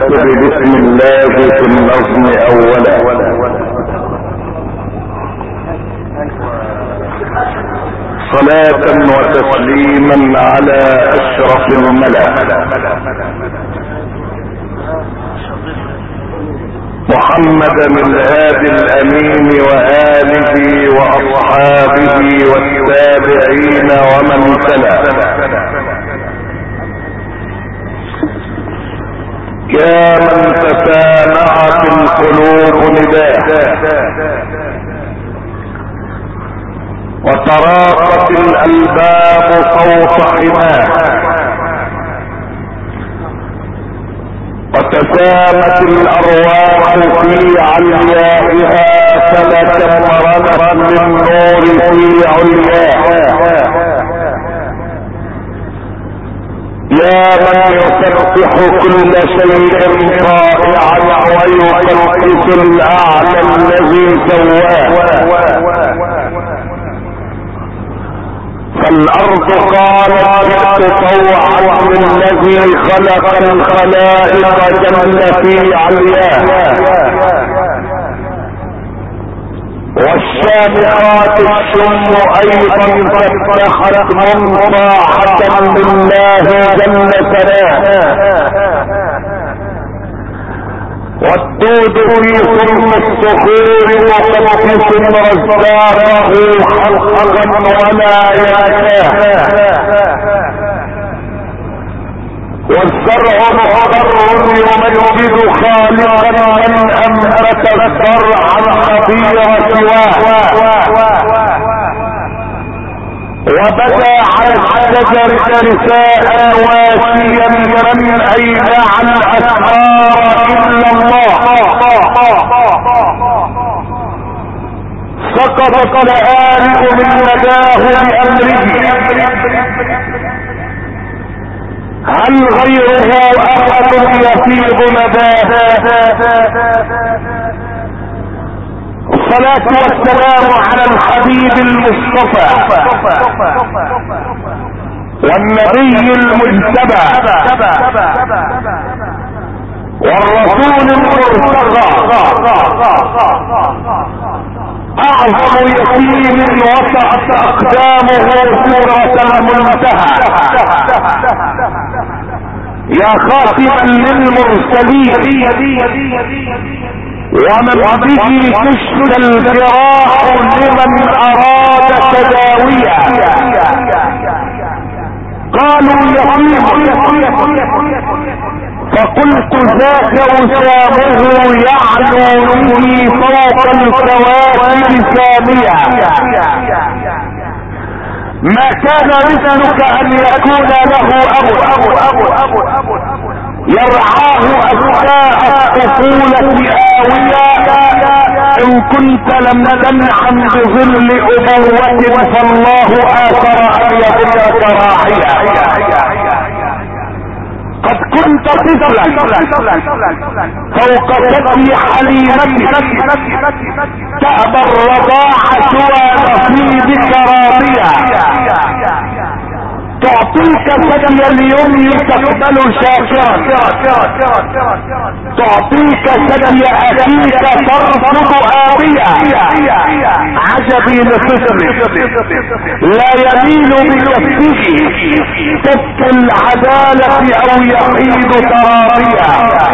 بسم الله في النظم اولا. صلاة وتسليما على اشرف الملأ محمد الهادي الامين وآله واصحابه والتابعين ومن تلا. يا من تسامعت القلوب نداه وتراقت الالباب صوت حماه وتسامت الارواح في عليائها فتمرنت للنور في علياها. يا من يسبح كل شيء طائعا ويقدس الاعلى الذي سواه. فالارض قالت جئت طوعا للذي خلق الخلائق جل في علياه. والشامخات الشم ايضا فتحت منصاعة لله جل ثناه. والدود في صرم الصخور مقدس رزاقه حقا ولا ينساه. والزرع مخضر يمجد خالقا من انبت الزرع الخضير سواه. وبدا على الشجر نساء واسيا من ايدع الاسرار الا الله. سقطت لآلئ من نداه بامره. هل غيره احد يفيض نداه؟ الصلاة والسلام على الحبيب المصطفى والنبي المجتبى والرسول المرتضى اعظم يتيم وسعت اقدامه سورة المنتهى. يا خاتما للمرسلين ومن به تشفى الجراح لمن اراد تداويا. قالوا يتيم فقلت ذاك وسامه يعلو به فوق الكواكب ساميا. ما كان مثلك ان يكون له ابو يرعاه اثناء الطفولة آوية. ان كنت لم تنعم بظل ابوة فالله آثر ان يظلك راعيا. قد كنت طفلا فوق ثدي حليمتك تأبى الرضاعة سوى نصيبك راضيا. تعطيك ثدي اليمن تقبل شاكرا. تعطيك ثدي اخيك ترفض آبيا. عجبي لطفل لا يميل بكفه كف العدالة او يحيد تراضيا.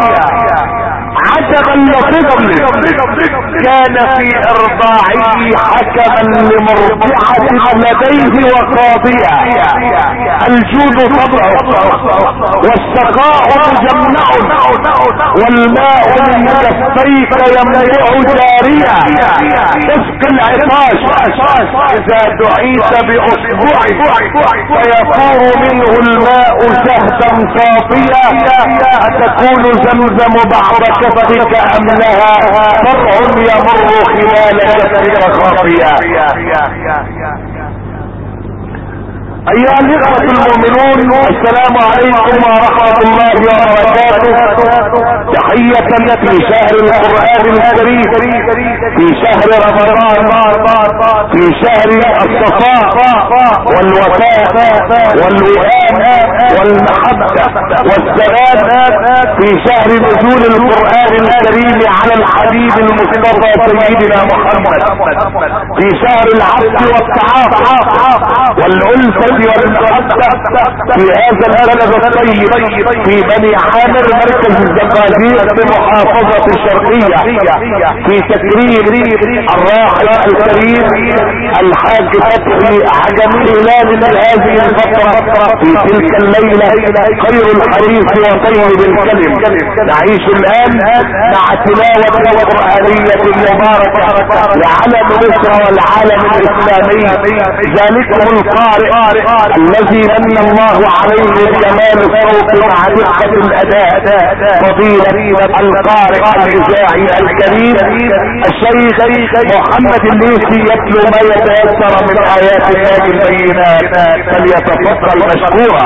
عجبا لطفل كان في ارضاعه حكما لمرضعة لديه وقاضيا. الجود طبعه والسقاء مجمع والماء من كفيك يمنع جاريا. اسق العطاش اذا دعيت باصبع فيفور منه الماء شهدا صافيا. اتكون زمزم بعد كفك ام لها فرع يمر خلال كفك خافيا. ايها الاخوة المؤمنون، السلام عليكم ورحمة الله وبركاته. تحية في شهر القرآن الكريم، في شهر رمضان، في شهر الصفاء والوفاء والوئام والمحبة والسلام، في شهر نزول القرآن الكريم على الحبيب المصطفى سيدنا محمد، في شهر العفو والتعاطف والألفة والمحبة في هذا البلد الطيب في بني عامر مركز الزقازيق بمحافظة الشرقية، في تكريم الراحل الكريم الحاج فتحي عجمي هلال هذه الفترة في تلك الليلة خير الحديث وطيب الكلم. نعيش الآن مع تلاوة القرآنية المباركة لعلم مصر والعالم الإسلامي، ذلكم القارئ الذي من الله عليه بجمال الصوت مع دقة الأداء، فضيلة القارئ الإذاعي الكريم الشيخ محمد الليثي، يتلو ما يتيسر من آيات الله البينات، فليتفضل مشكورا.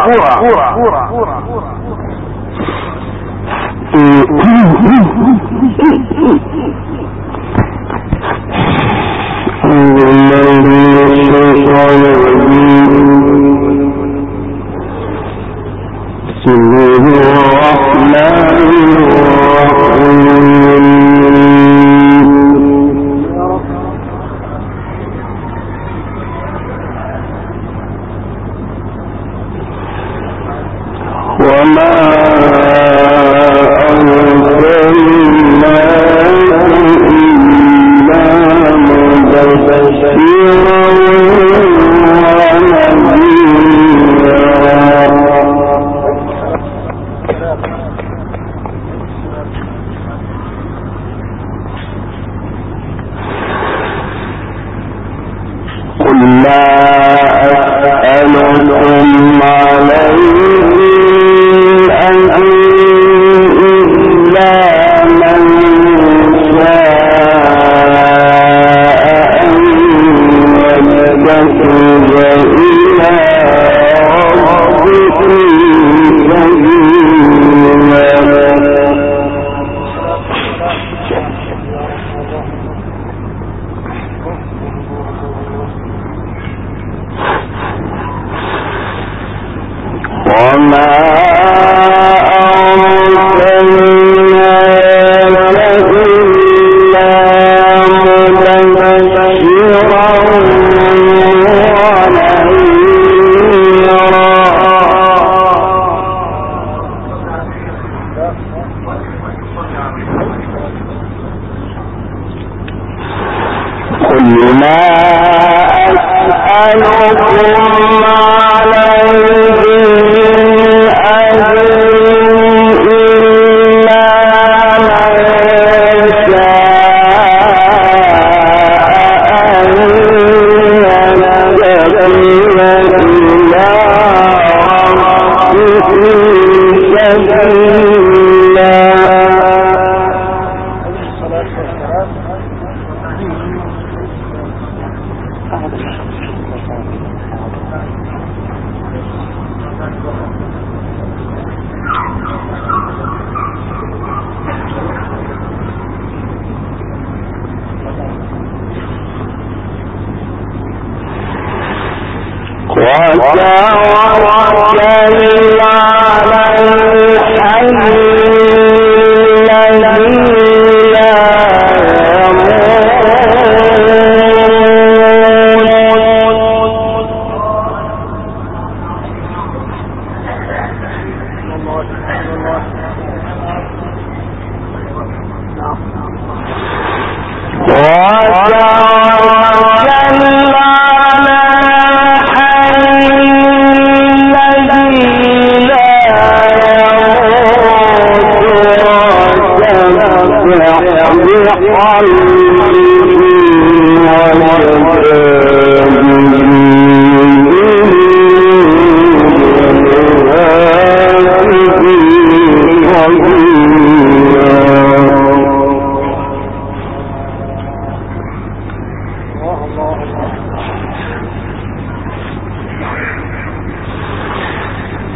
بسم الله الرحمن الرحيم. وما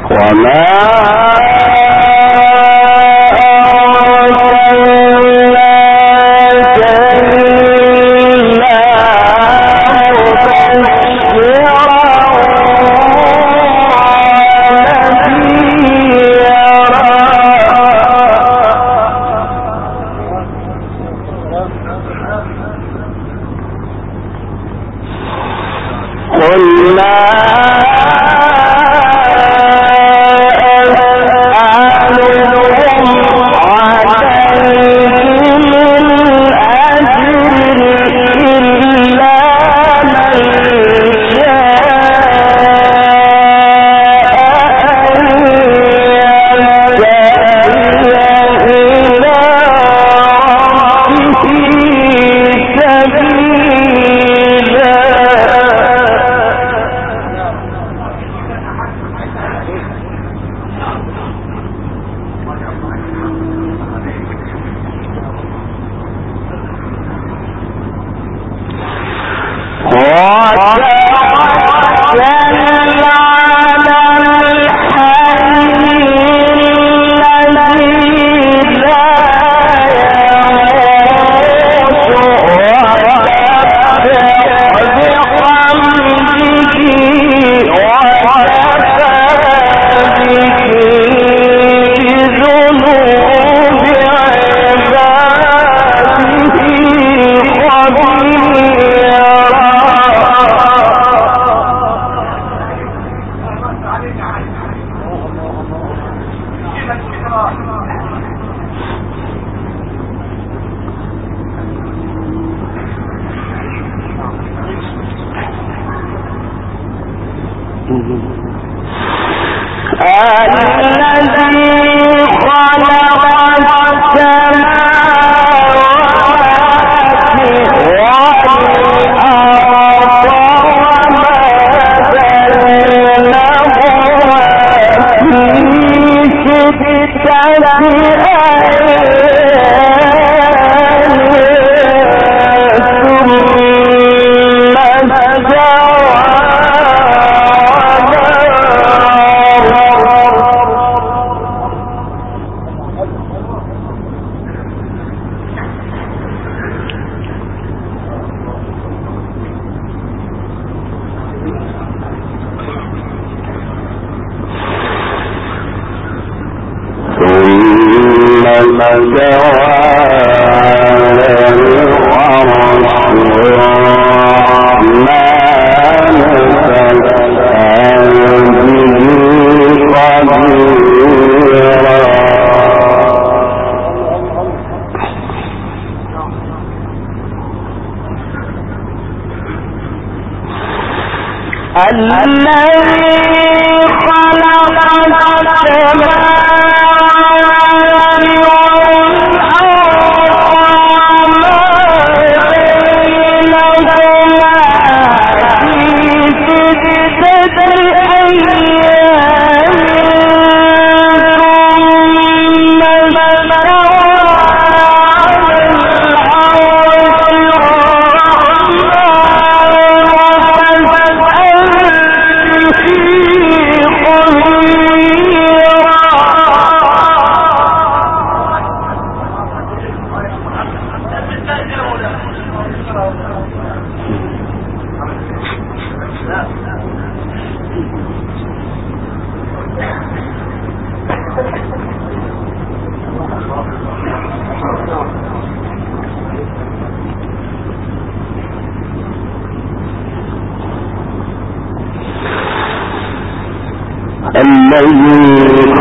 الذي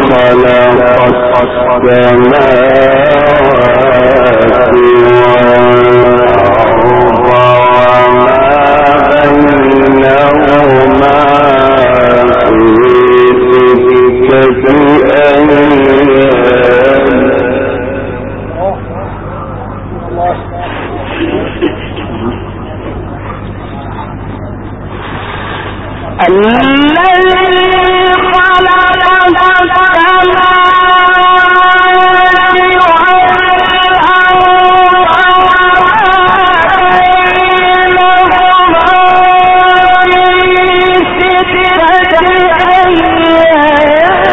خلق السماوات والأرض وما بينهما في ستة أيام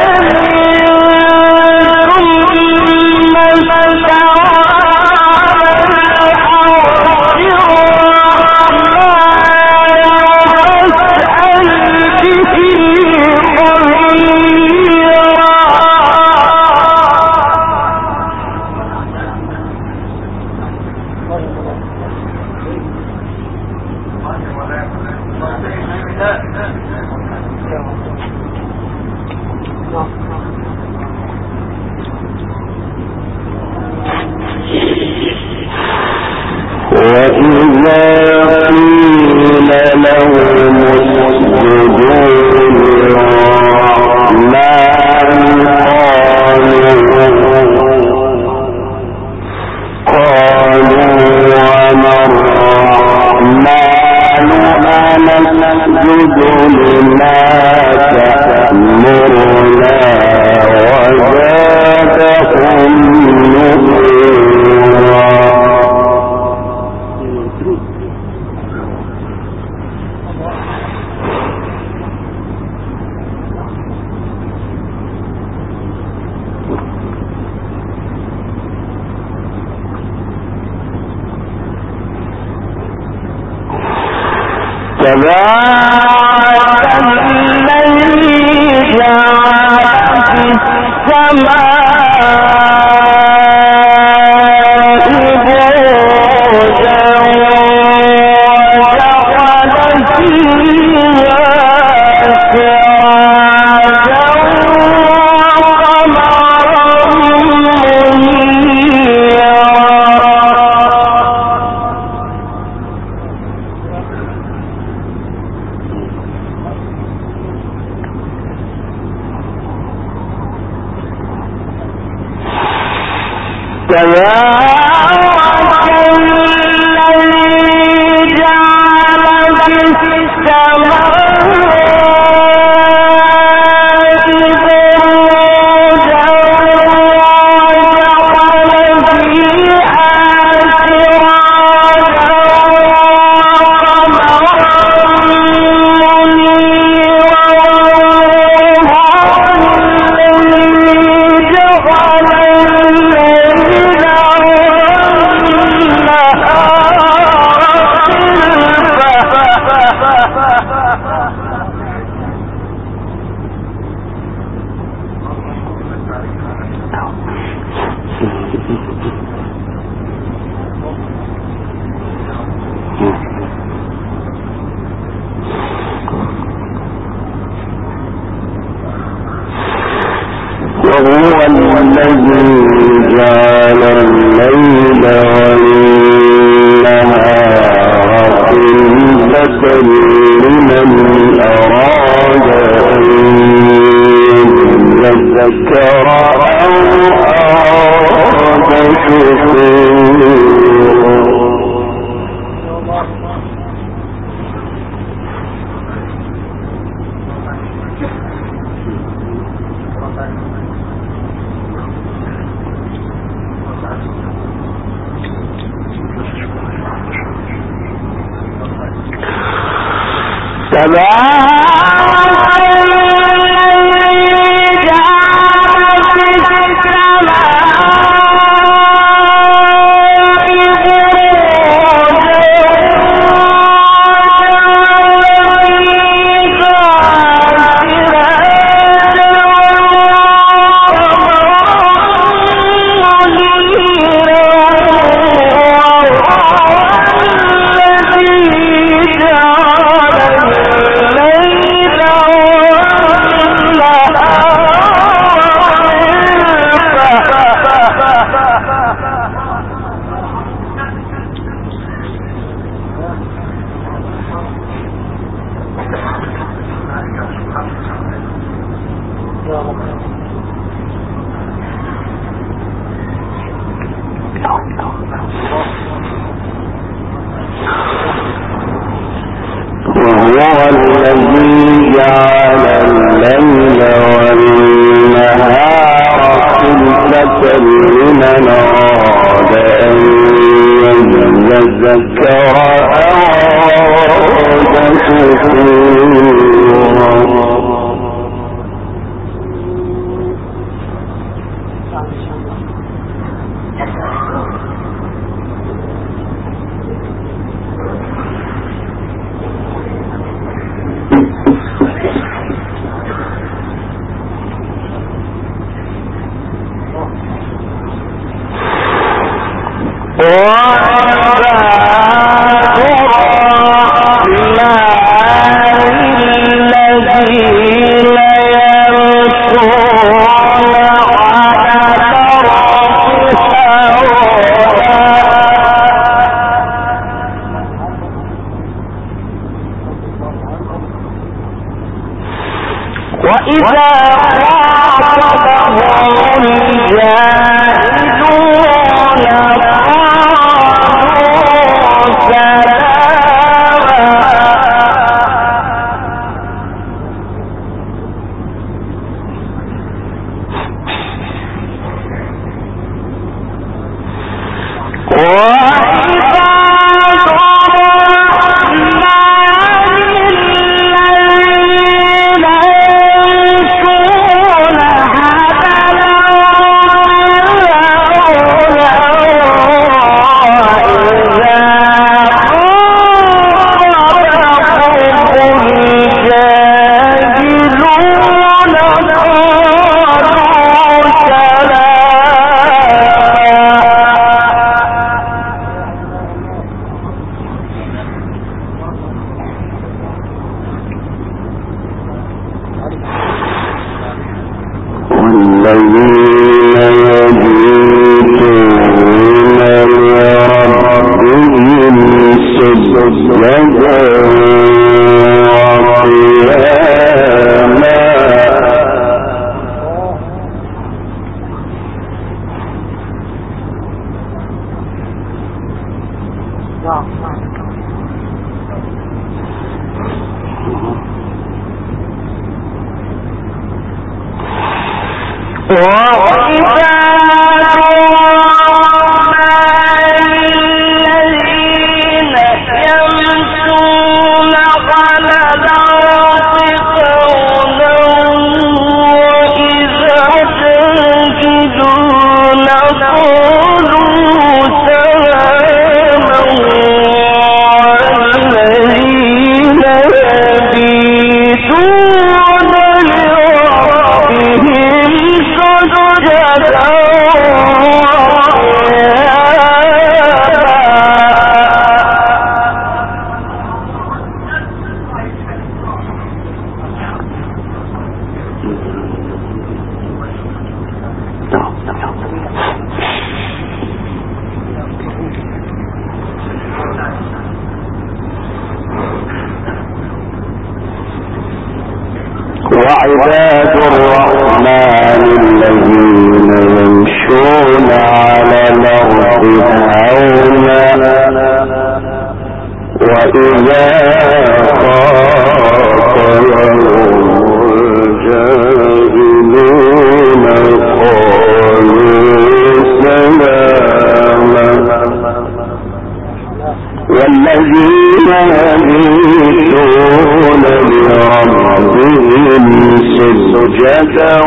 وعباد الرحمن الذين يمشون على الأرض هونا وإذا خاطبهم الجاهلون قالوا سلاما والذين يبيتون لربهم سجدا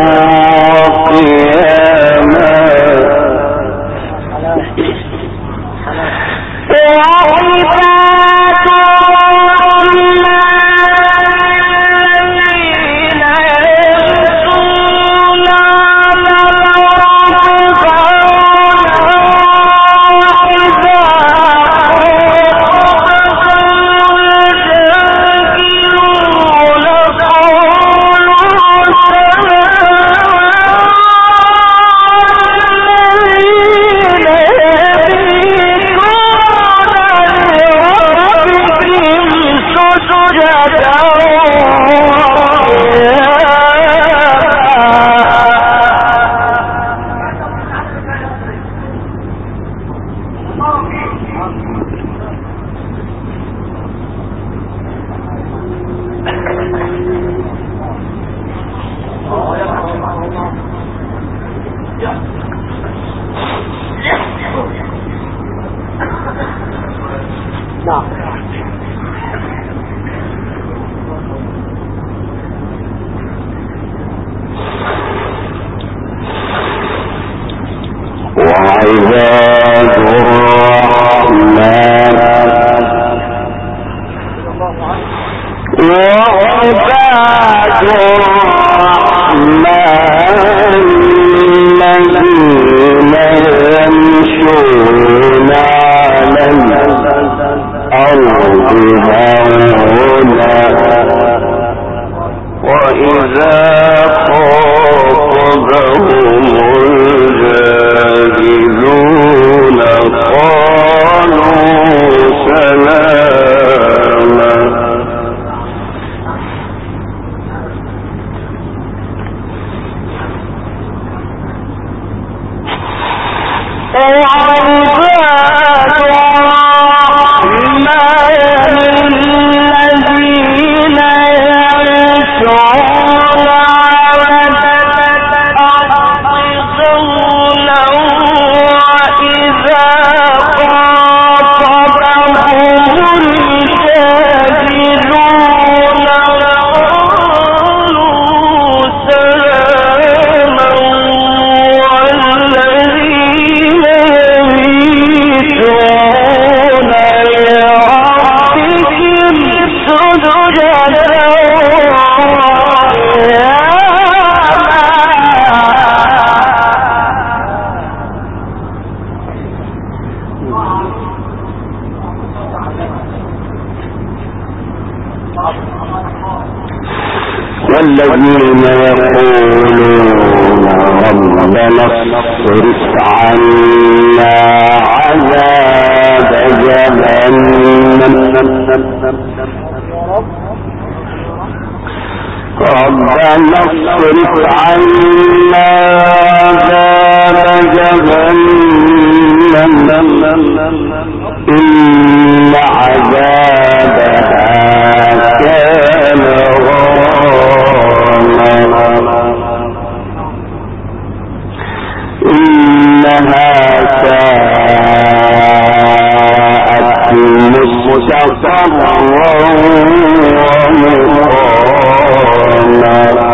وقياما والذين يقولون نصرف عنا عذاب جهنم ربنا اصرف عنا عذاب جهنم إن عذابها كان غراما إنها ساءت مستقرا ومقاما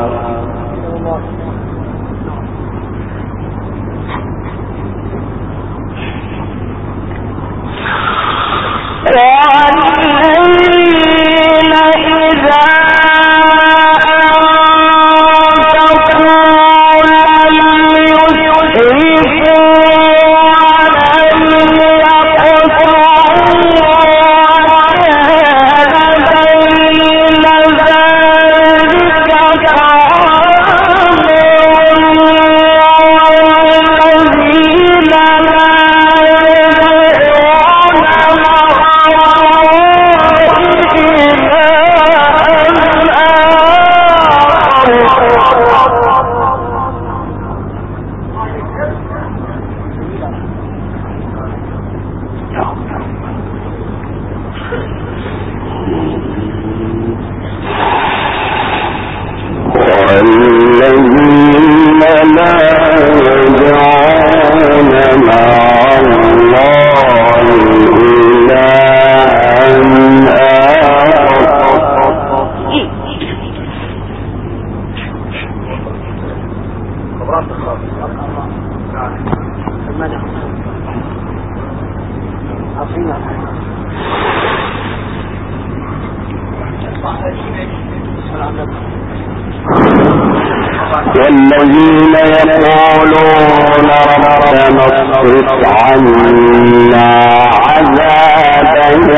والذين يقولون ربنا اصرف عنا عذاب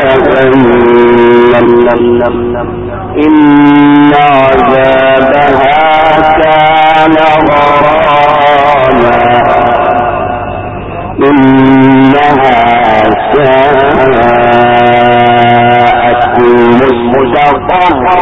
جهنم إن عذابها كان غراما إنها ساءت مستقرا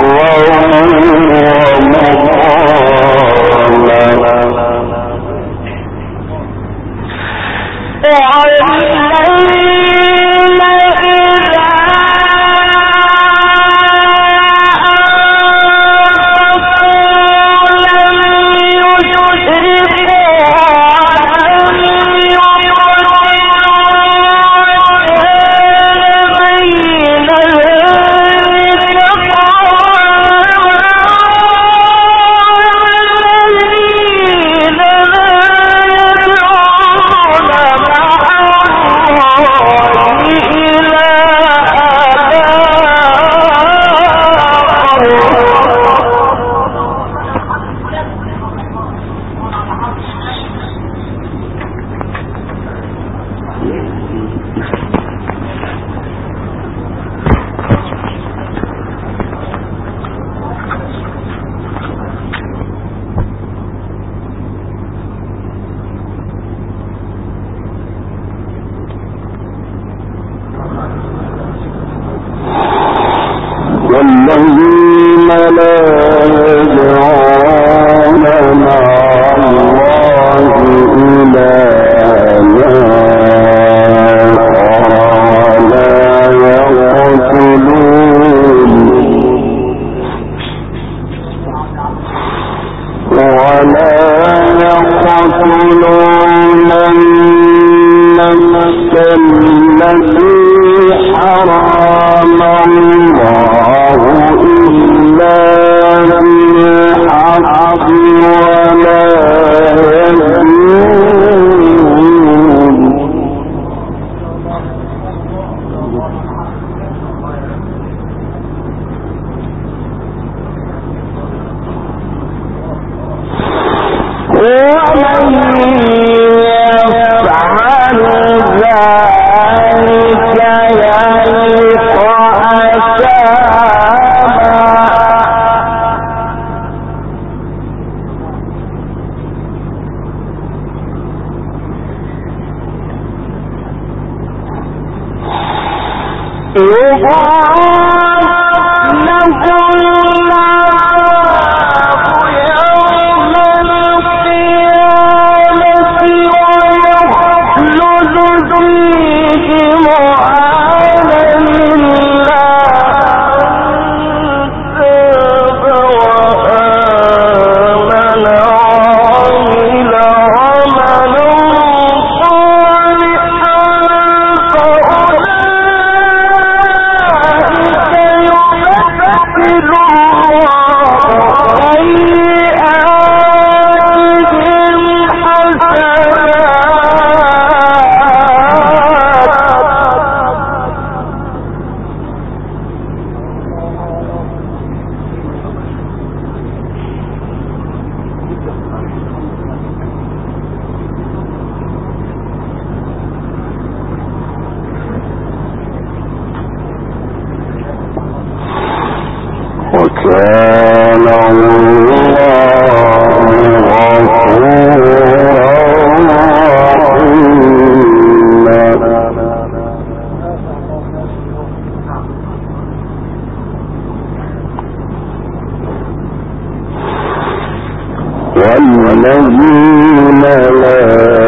والذين لا يدعون مع الله إلها ولا يقتلون النفس التي حرم الله إلا بالحق ولا يزنون ومن يفعل ذلك يلقى أثاما. وكان الله والذين لا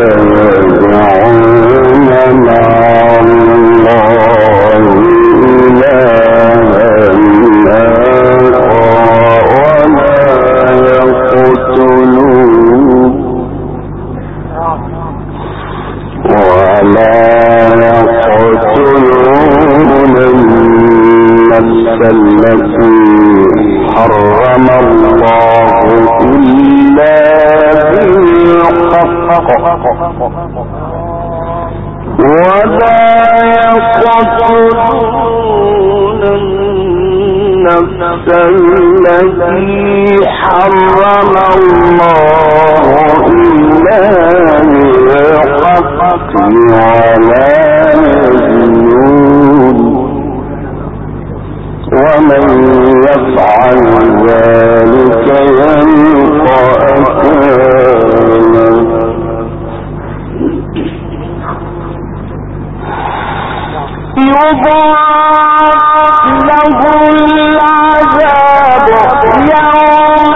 يدعون مع الله إلها ولا يقتلون النفس التي حرم الله إلا بالحق ولا يقتلون النفس التي حرم الله إلا بالحق ولا يزنون ومن يفعل ذلك يلقى أثاما يضاعف له العذاب يوم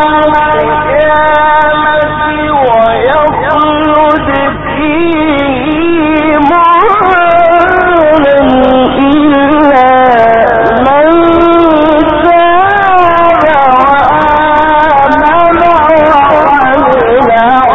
القيامة ويخلد فيه مهانا إلا من تاب وآمن وعمل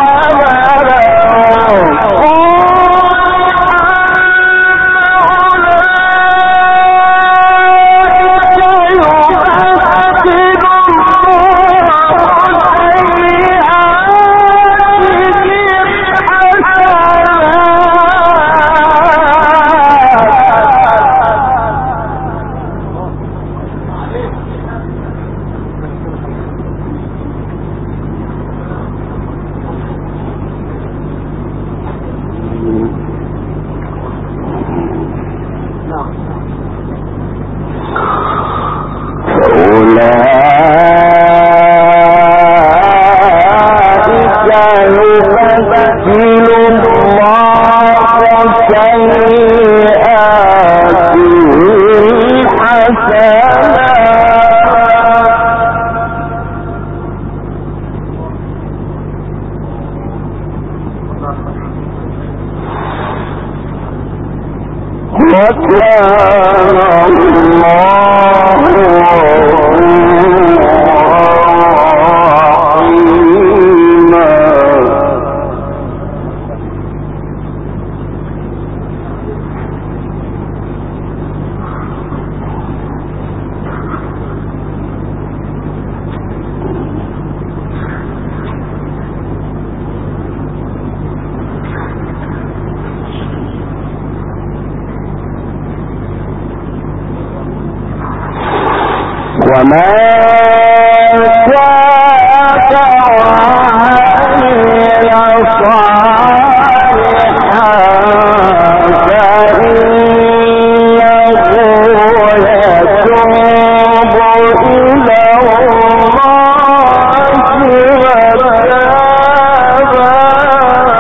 وما تاب وعمل صالحا فإنه يتوب إلى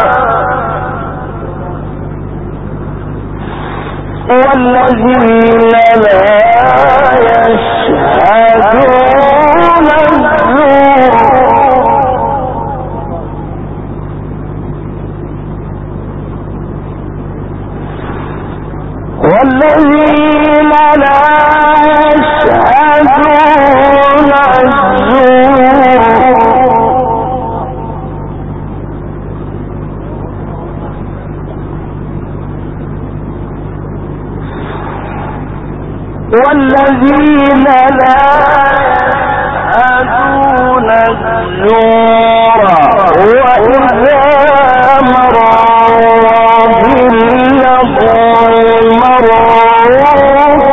الله متابا والذين والذين لا يشهدون الزور وإذا مروا باللغو مروا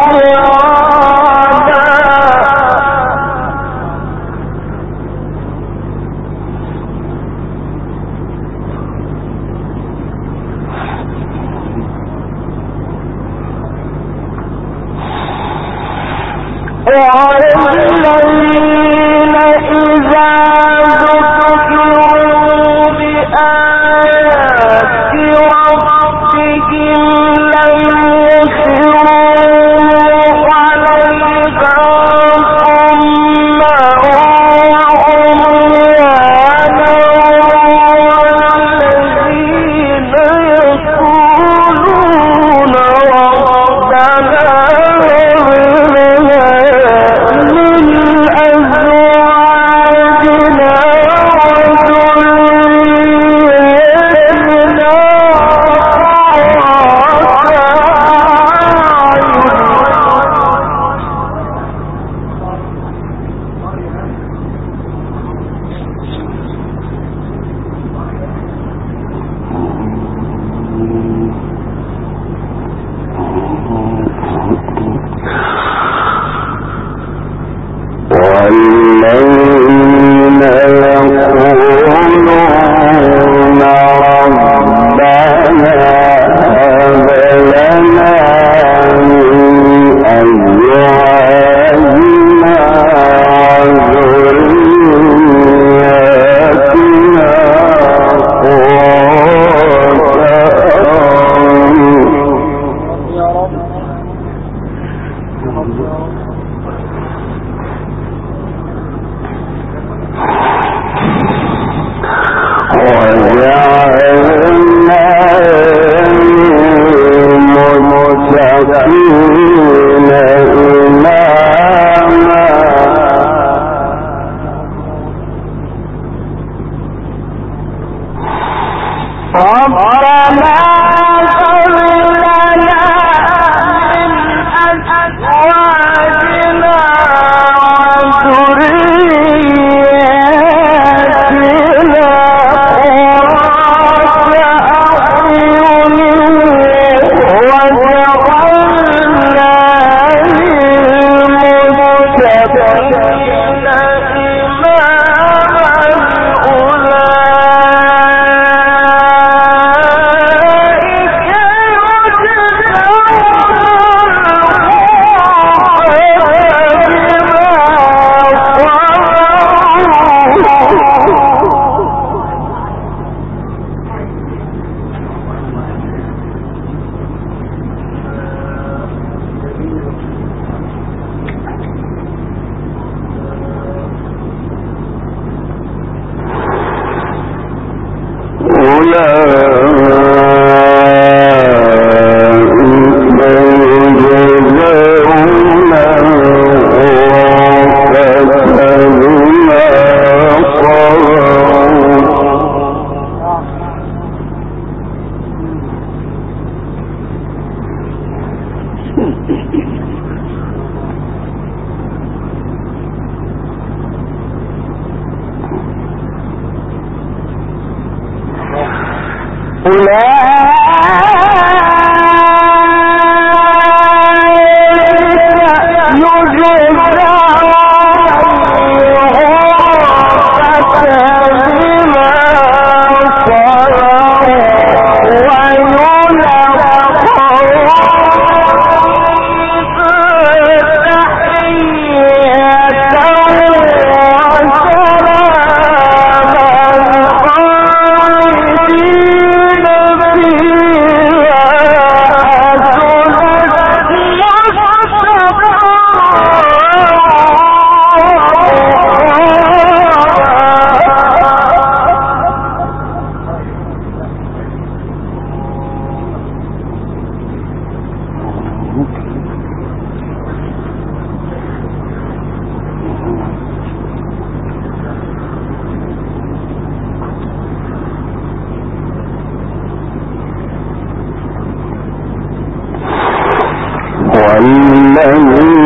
والذين إذا ذكروا بآيات ربهم لم يخروا عليها صما وعميانا والذين يقولون ربنا والذين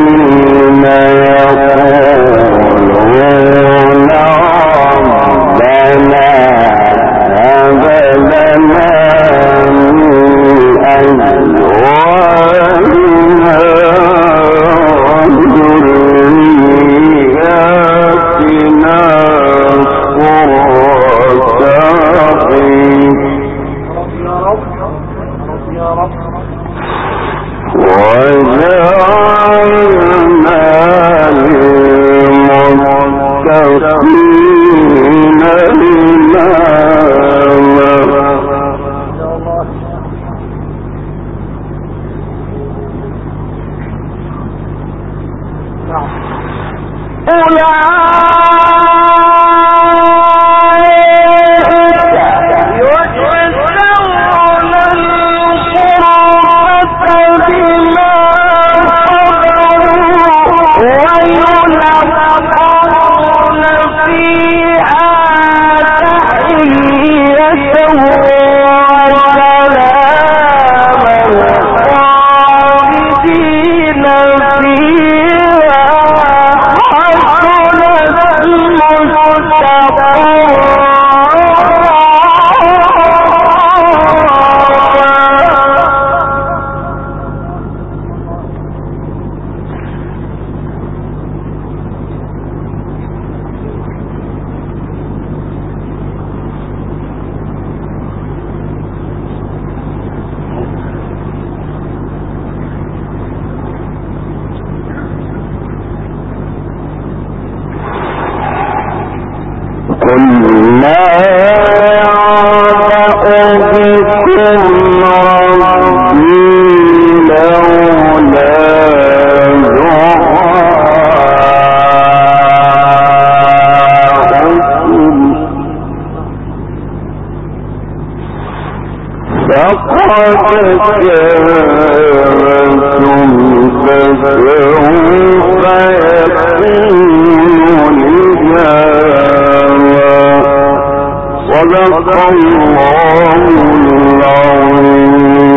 صدق الله العظيم.